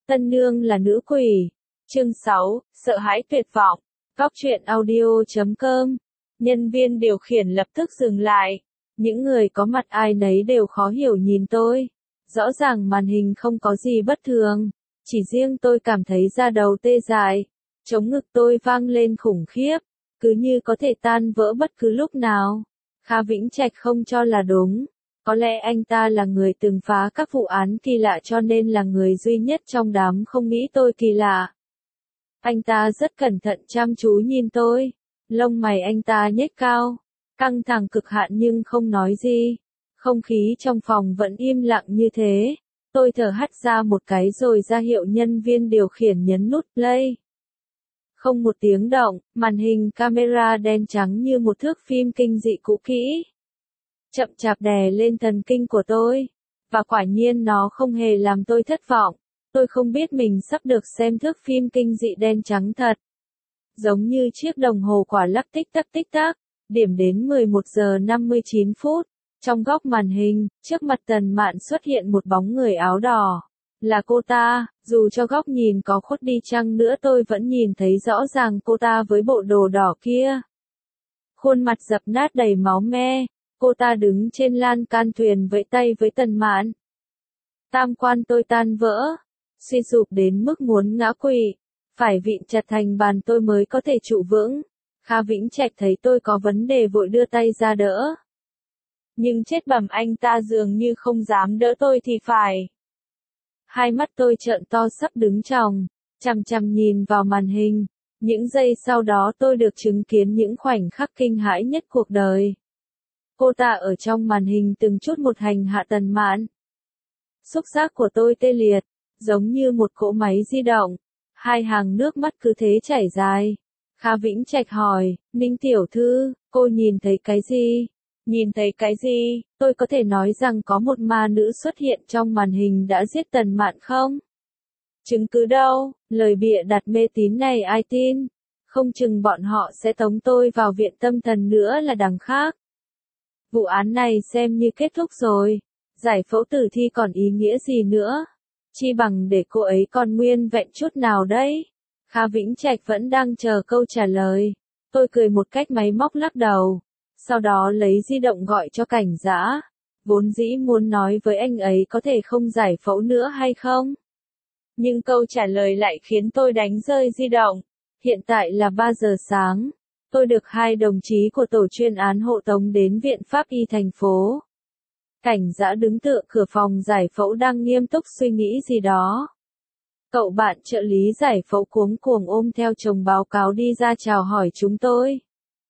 Tân nương là nữ quỷ. Chương 6, sợ hãi tuyệt vọng. Góc truyện audio.com. Nhân viên điều khiển lập tức dừng lại. Những người có mặt ai nấy đều khó hiểu nhìn tôi. Rõ ràng màn hình không có gì bất thường. Chỉ riêng tôi cảm thấy da đầu tê dại. Trống ngực tôi vang lên khủng khiếp. Cứ như có thể tan vỡ bất cứ lúc nào. Kha Vĩnh Trạch không cho là đúng. Có lẽ anh ta là người từng phá các vụ án kỳ lạ cho nên là người duy nhất trong đám không nghĩ tôi kỳ lạ. Anh ta rất cẩn thận chăm chú nhìn tôi. Lông mày anh ta nhếch cao. Căng thẳng cực hạn nhưng không nói gì. Không khí trong phòng vẫn im lặng như thế. Tôi thở hắt ra một cái rồi ra hiệu nhân viên điều khiển nhấn nút play. Không một tiếng động, màn hình camera đen trắng như một thước phim kinh dị cũ kỹ. Chậm chạp đè lên thần kinh của tôi. Và quả nhiên nó không hề làm tôi thất vọng. Tôi không biết mình sắp được xem thước phim kinh dị đen trắng thật. Giống như chiếc đồng hồ quả lắc tích tắc, điểm đến 11 giờ 59 phút. Trong góc màn hình, trước mặt Tần Mạn xuất hiện một bóng người áo đỏ. Là cô ta, dù cho góc nhìn có khuất đi chăng nữa tôi vẫn nhìn thấy rõ ràng cô ta với bộ đồ đỏ kia. Khuôn mặt dập nát đầy máu me, cô ta đứng trên lan can thuyền vẫy tay với Tần Mạn. Tam quan tôi tan vỡ, suy sụp đến mức muốn ngã quỵ, phải vịn chặt thành bàn tôi mới có thể trụ vững. Kha Vĩnh Trạch thấy tôi có vấn đề vội đưa tay ra đỡ. Nhưng chết bẩm anh ta dường như không dám đỡ tôi thì phải. Hai mắt tôi trợn to sắp đứng tròng, chằm chằm nhìn vào màn hình. Những giây sau đó tôi được chứng kiến những khoảnh khắc kinh hãi nhất cuộc đời. Cô ta ở trong màn hình từng chút một hành hạ Tần Mạn. Xúc giác của tôi tê liệt, giống như một cỗ máy di động. Hai hàng nước mắt cứ thế chảy dài. Kha Vĩnh Trạch hỏi, Ninh tiểu thư, cô nhìn thấy cái gì? Nhìn thấy cái gì? Tôi có thể nói rằng có một ma nữ xuất hiện trong màn hình đã giết Tần Mạn không? Chứng cứ đâu? Lời bịa đặt mê tín này ai tin? Không chừng bọn họ sẽ tống tôi vào viện tâm thần nữa là đằng khác. Vụ án này xem như kết thúc rồi. Giải phẫu tử thi còn ý nghĩa gì nữa? Chi bằng để cô ấy còn nguyên vẹn chút nào đấy? Kha Vĩnh Trạch vẫn đang chờ câu trả lời. Tôi cười một cách máy móc lắc đầu. Sau đó lấy di động gọi cho cảnh giã. Vốn dĩ muốn nói với anh ấy có thể không giải phẫu nữa hay không? Nhưng câu trả lời lại khiến tôi đánh rơi di động. Hiện tại là 3 giờ sáng. Tôi được hai đồng chí của tổ chuyên án hộ tống đến viện pháp y thành phố. Cảnh giã đứng tựa cửa phòng giải phẫu đang nghiêm túc suy nghĩ gì đó. Cậu bạn trợ lý giải phẫu cuống cuồng ôm theo chồng báo cáo đi ra chào hỏi chúng tôi.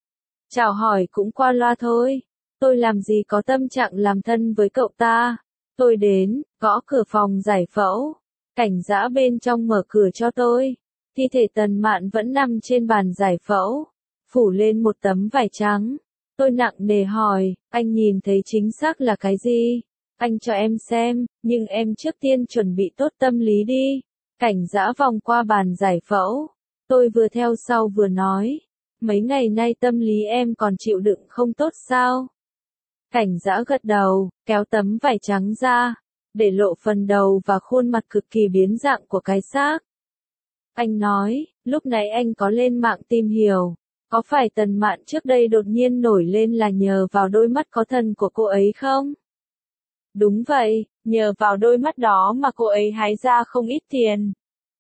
Chào hỏi cũng qua loa thôi. Tôi làm gì có tâm trạng làm thân với cậu ta. Tôi đến, gõ cửa phòng giải phẫu. Cảnh giã bên trong mở cửa cho tôi. Thi thể Tần Mạn vẫn nằm trên bàn giải phẫu. Phủ lên một tấm vải trắng. Tôi nặng nề hỏi, anh nhìn thấy chính xác là cái gì? Anh cho em xem, nhưng em trước tiên chuẩn bị tốt tâm lý đi. Cảnh giã vòng qua bàn giải phẫu. Tôi vừa theo sau vừa nói. Mấy ngày nay tâm lý em còn chịu đựng không tốt sao? Cảnh giã gật đầu, kéo tấm vải trắng ra, để lộ phần đầu và khuôn mặt cực kỳ biến dạng của cái xác. Anh nói, lúc nãy anh có lên mạng tìm hiểu, có phải Tần Mạn trước đây đột nhiên nổi lên là nhờ vào đôi mắt có thần của cô ấy không? Đúng vậy, nhờ vào đôi mắt đó mà cô ấy hái ra không ít tiền.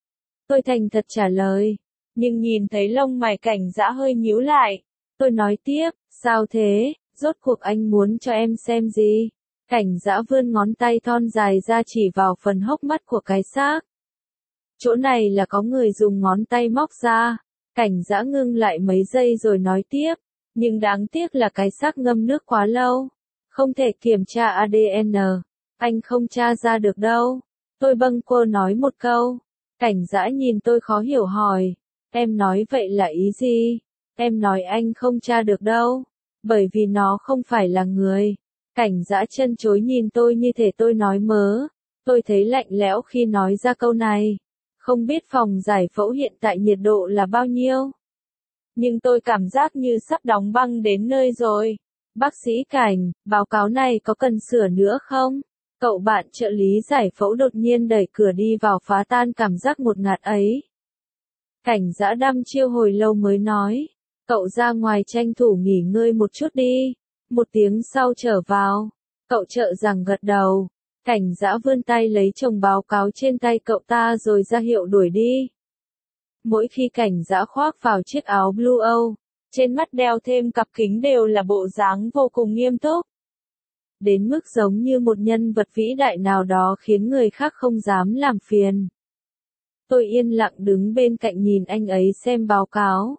Tôi thành thật trả lời. Nhưng nhìn thấy lông mày cảnh giã hơi nhíu lại. Tôi nói tiếp, sao thế, rốt cuộc anh muốn cho em xem gì? Cảnh giã vươn ngón tay thon dài ra chỉ vào phần hốc mắt của cái xác. Chỗ này là có người dùng ngón tay móc ra. Cảnh giã ngưng lại mấy giây rồi nói tiếp. Nhưng đáng tiếc là cái xác ngâm nước quá lâu. Không thể kiểm tra ADN. Anh không tra ra được đâu. Tôi bâng quơ nói một câu. Cảnh giã nhìn tôi khó hiểu hỏi. Em nói vậy là ý gì? Em nói anh không tra được đâu. Bởi vì nó không phải là người. Cảnh giã chân chối nhìn tôi như thể tôi nói mớ. Tôi thấy lạnh lẽo khi nói ra câu này. Không biết phòng giải phẫu hiện tại nhiệt độ là bao nhiêu? Nhưng tôi cảm giác như sắp đóng băng đến nơi rồi. Bác sĩ Cảnh, báo cáo này có cần sửa nữa không? Cậu bạn trợ lý giải phẫu đột nhiên đẩy cửa đi vào phá tan cảm giác ngột ngạt ấy. Cảnh Dã đăm chiêu hồi lâu mới nói, cậu ra ngoài tranh thủ nghỉ ngơi một chút đi, một tiếng sau trở vào. Cậu trợ rằng gật đầu, Cảnh Dã vươn tay lấy chồng báo cáo trên tay cậu ta rồi ra hiệu đuổi đi. Mỗi khi Cảnh Dã khoác vào chiếc áo blue Âu, trên mắt đeo thêm cặp kính đều là bộ dáng vô cùng nghiêm túc. Đến mức giống như một nhân vật vĩ đại nào đó khiến người khác không dám làm phiền. Tôi yên lặng đứng bên cạnh nhìn anh ấy xem báo cáo.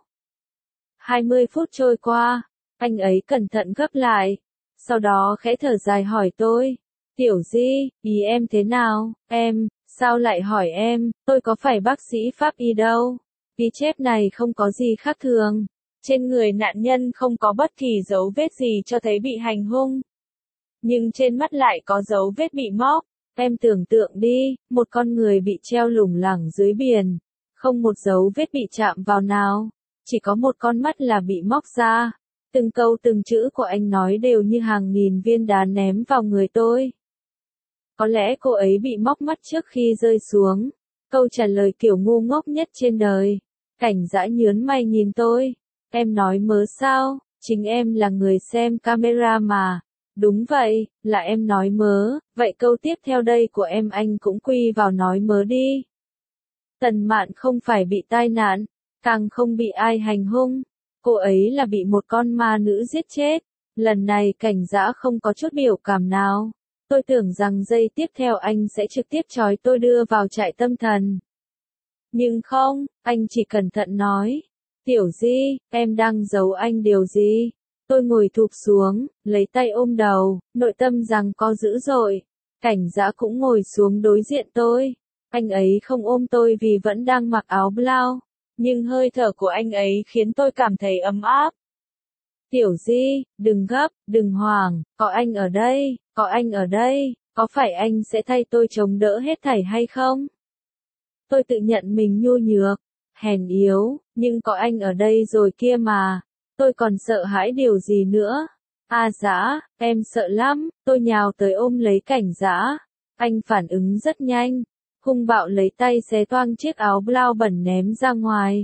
20 phút trôi qua, anh ấy cẩn thận gấp lại. Sau đó khẽ thở dài hỏi tôi, Tiểu Di, ý em thế nào? Em, sao lại hỏi em, tôi có phải bác sĩ pháp y đâu. Ghi chép này không có gì khác thường. Trên người nạn nhân không có bất kỳ dấu vết gì cho thấy bị hành hung. Nhưng trên mắt lại có dấu vết bị móc. Em tưởng tượng đi, một con người bị treo lủng lẳng dưới biển. Không một dấu vết bị chạm vào nào. Chỉ có một con mắt là bị móc ra. Từng câu từng chữ của anh nói đều như hàng nghìn viên đá ném vào người tôi. Có lẽ cô ấy bị móc mắt trước khi rơi xuống. Câu trả lời kiểu ngu ngốc nhất trên đời. Cảnh Dã nhớn mày nhìn tôi. Em nói mớ sao, chính em là người xem camera mà. Đúng vậy, là em nói mớ, vậy câu tiếp theo đây của em anh cũng quy vào nói mớ đi. Tần Mạn không phải bị tai nạn, càng không bị ai hành hung. Cô ấy là bị một con ma nữ giết chết. Lần này Cảnh Dã không có chút biểu cảm nào. Tôi tưởng rằng giây tiếp theo anh sẽ trực tiếp trói tôi đưa vào trại tâm thần. Nhưng không, anh chỉ cẩn thận nói. Tiểu Di, em đang giấu anh điều gì? Tôi ngồi thụp xuống, lấy tay ôm đầu, nội tâm rằng co dữ dội. Cảnh Dã cũng ngồi xuống đối diện tôi. Anh ấy không ôm tôi vì vẫn đang mặc áo blau, nhưng hơi thở của anh ấy khiến tôi cảm thấy ấm áp. Tiểu Di, đừng gấp, đừng hoảng, có anh ở đây, có anh ở đây, có phải anh sẽ thay tôi chống đỡ hết thảy hay không? Tôi tự nhận mình nhu nhược, hèn yếu, nhưng có anh ở đây rồi kia mà. Tôi còn sợ hãi điều gì nữa? A Dã, em sợ lắm. Tôi nhào tới ôm lấy Cảnh Dã. Anh phản ứng rất nhanh, hung bạo lấy tay xé toang chiếc áo blau bẩn ném ra ngoài.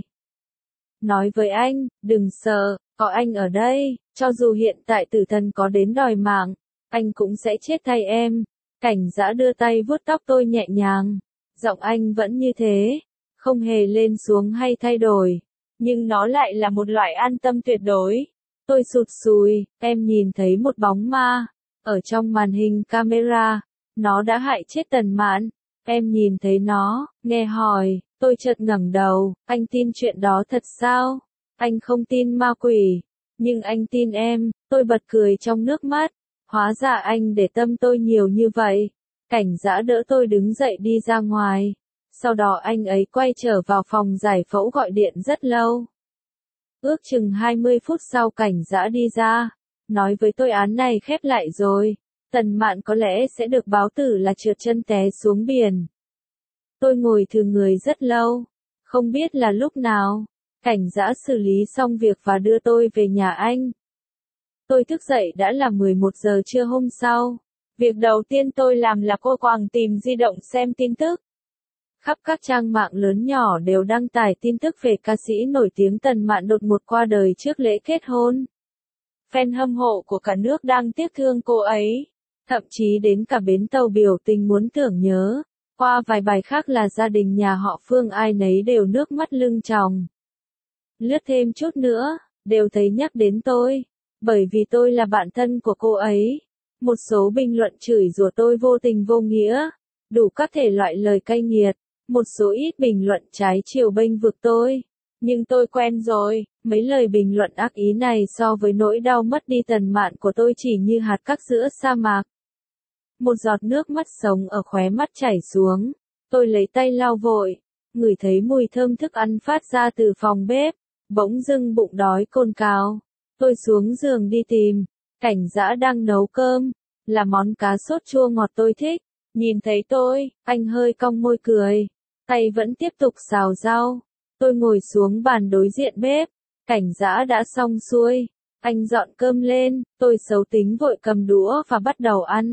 Nói với anh, đừng sợ, có anh ở đây, cho dù hiện tại tử thần có đến đòi mạng, anh cũng sẽ chết thay em. Cảnh Dã đưa tay vuốt tóc tôi nhẹ nhàng. Giọng anh vẫn như thế, không hề lên xuống hay thay đổi. Nhưng nó lại là một loại an tâm tuyệt đối. Tôi sụt sùi, em nhìn thấy một bóng ma. Ở trong màn hình camera, nó đã hại chết Tần Mạn. Em nhìn thấy nó, nghe hỏi, tôi chợt ngẩng đầu, anh tin chuyện đó thật sao? Anh không tin ma quỷ, nhưng anh tin em, tôi bật cười trong nước mắt. Hóa ra anh để tâm tôi nhiều như vậy. Cảnh Dã đỡ tôi đứng dậy đi ra ngoài. Sau đó anh ấy quay trở vào phòng giải phẫu gọi điện rất lâu. Ước chừng 20 phút sau Cảnh Dã đi ra, nói với tôi án này khép lại rồi. Tần Mạn có lẽ sẽ được báo tử là trượt chân té xuống biển. Tôi ngồi thừ người rất lâu, không biết là lúc nào. Cảnh Dã xử lý xong việc và đưa tôi về nhà anh. Tôi thức dậy đã là 11 giờ trưa hôm sau. Việc đầu tiên tôi làm là cô quàng tìm di động xem tin tức. Khắp các trang mạng lớn nhỏ đều đăng tải tin tức về ca sĩ nổi tiếng Tần Mạn đột ngột qua đời trước lễ kết hôn. Fan hâm mộ của cả nước đang tiếc thương cô ấy. Thậm chí đến cả bến tàu biểu tình muốn tưởng nhớ. Qua vài bài khác là gia đình nhà họ Phương ai nấy đều nước mắt lưng tròng. Lướt thêm chút nữa, đều thấy nhắc đến tôi. Bởi vì tôi là bạn thân của cô ấy. Một số bình luận chửi rủa tôi vô tình vô nghĩa. Đủ các thể loại lời cay nghiệt. Một số ít bình luận trái chiều bênh vực tôi. Nhưng tôi quen rồi, mấy lời bình luận ác ý này so với nỗi đau mất đi Tần Mạn của tôi chỉ như hạt cát giữa sa mạc. Một giọt nước mắt sống ở khóe mắt chảy xuống. Tôi lấy tay lau vội, ngửi thấy mùi thơm thức ăn phát ra từ phòng bếp. Bỗng dưng bụng đói cồn cào. Tôi xuống giường đi tìm. Cảnh Dã đang nấu cơm. Là món cá sốt chua ngọt tôi thích. Nhìn thấy tôi, anh hơi cong môi cười. Tay vẫn tiếp tục xào rau. Tôi ngồi xuống bàn đối diện bếp. Cảnh Dã đã xong xuôi. Anh dọn cơm lên. Tôi xấu tính vội cầm đũa và bắt đầu ăn.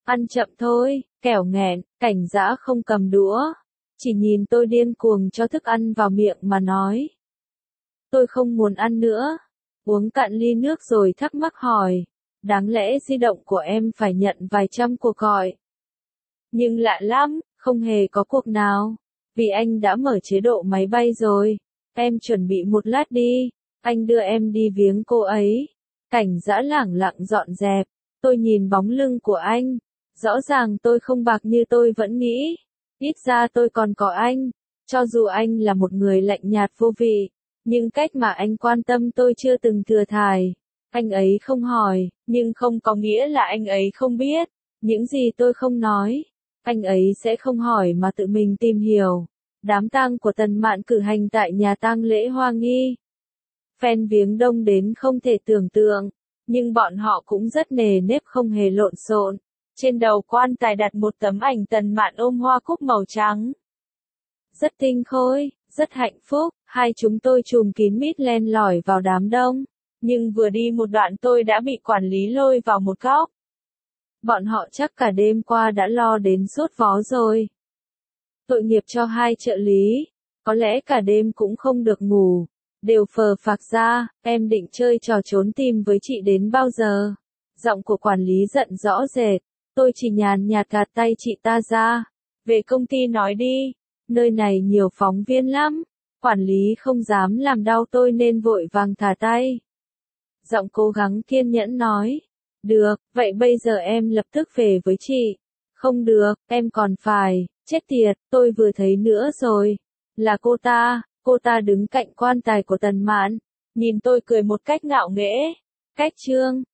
Ăn chậm thôi, kẻo nghẹn, Cảnh Dã không cầm đũa. Chỉ nhìn tôi điên cuồng cho thức ăn vào miệng mà nói. Tôi không muốn ăn nữa. Uống cạn ly nước rồi thắc mắc hỏi. Đáng lẽ di động của em phải nhận vài trăm cuộc gọi. Nhưng lạ lắm, không hề có cuộc nào. Vì anh đã mở chế độ máy bay rồi. Em chuẩn bị một lát đi. Anh đưa em đi viếng cô ấy. Cảnh Dã lẳng lặng dọn dẹp. Tôi nhìn bóng lưng của anh. Rõ ràng tôi không bạc như tôi vẫn nghĩ. Ít ra tôi còn có anh. Cho dù anh là một người lạnh nhạt vô vị. Nhưng cách mà anh quan tâm tôi chưa từng thừa thải. Anh ấy không hỏi, nhưng không có nghĩa là anh ấy không biết. Những gì tôi không nói, anh ấy sẽ không hỏi mà tự mình tìm hiểu. Đám tang của Tần Mạn cử hành tại nhà tang lễ Hoa Nghi. Fan viếng đông đến không thể tưởng tượng, nhưng bọn họ cũng rất nề nếp không hề lộn xộn. Trên đầu quan tài đặt một tấm ảnh Tần Mạn ôm hoa cúc màu trắng. Rất tinh khôi, rất hạnh phúc, hai chúng tôi trùm kín mít len lỏi vào đám đông. Nhưng vừa đi một đoạn tôi đã bị quản lý lôi vào một góc. Bọn họ chắc cả đêm qua đã lo đến sốt vó rồi. Tội nghiệp cho hai trợ lý, có lẽ cả đêm cũng không được ngủ. Đều phờ phạc ra, em định chơi trò trốn tìm với chị đến bao giờ? Giọng của quản lý giận rõ rệt, tôi chỉ nhàn nhạt gạt tay chị ta ra. Về công ty nói đi, nơi này nhiều phóng viên lắm. Quản lý không dám làm đau tôi nên vội vàng thả tay. Giọng cố gắng kiên nhẫn nói. Được, vậy bây giờ em lập tức về với chị. Không được, em còn phải, chết tiệt, tôi vừa thấy nữa rồi. Là cô ta đứng cạnh quan tài của Tần Mạn. Nhìn tôi cười một cách ngạo nghễ. Cách chương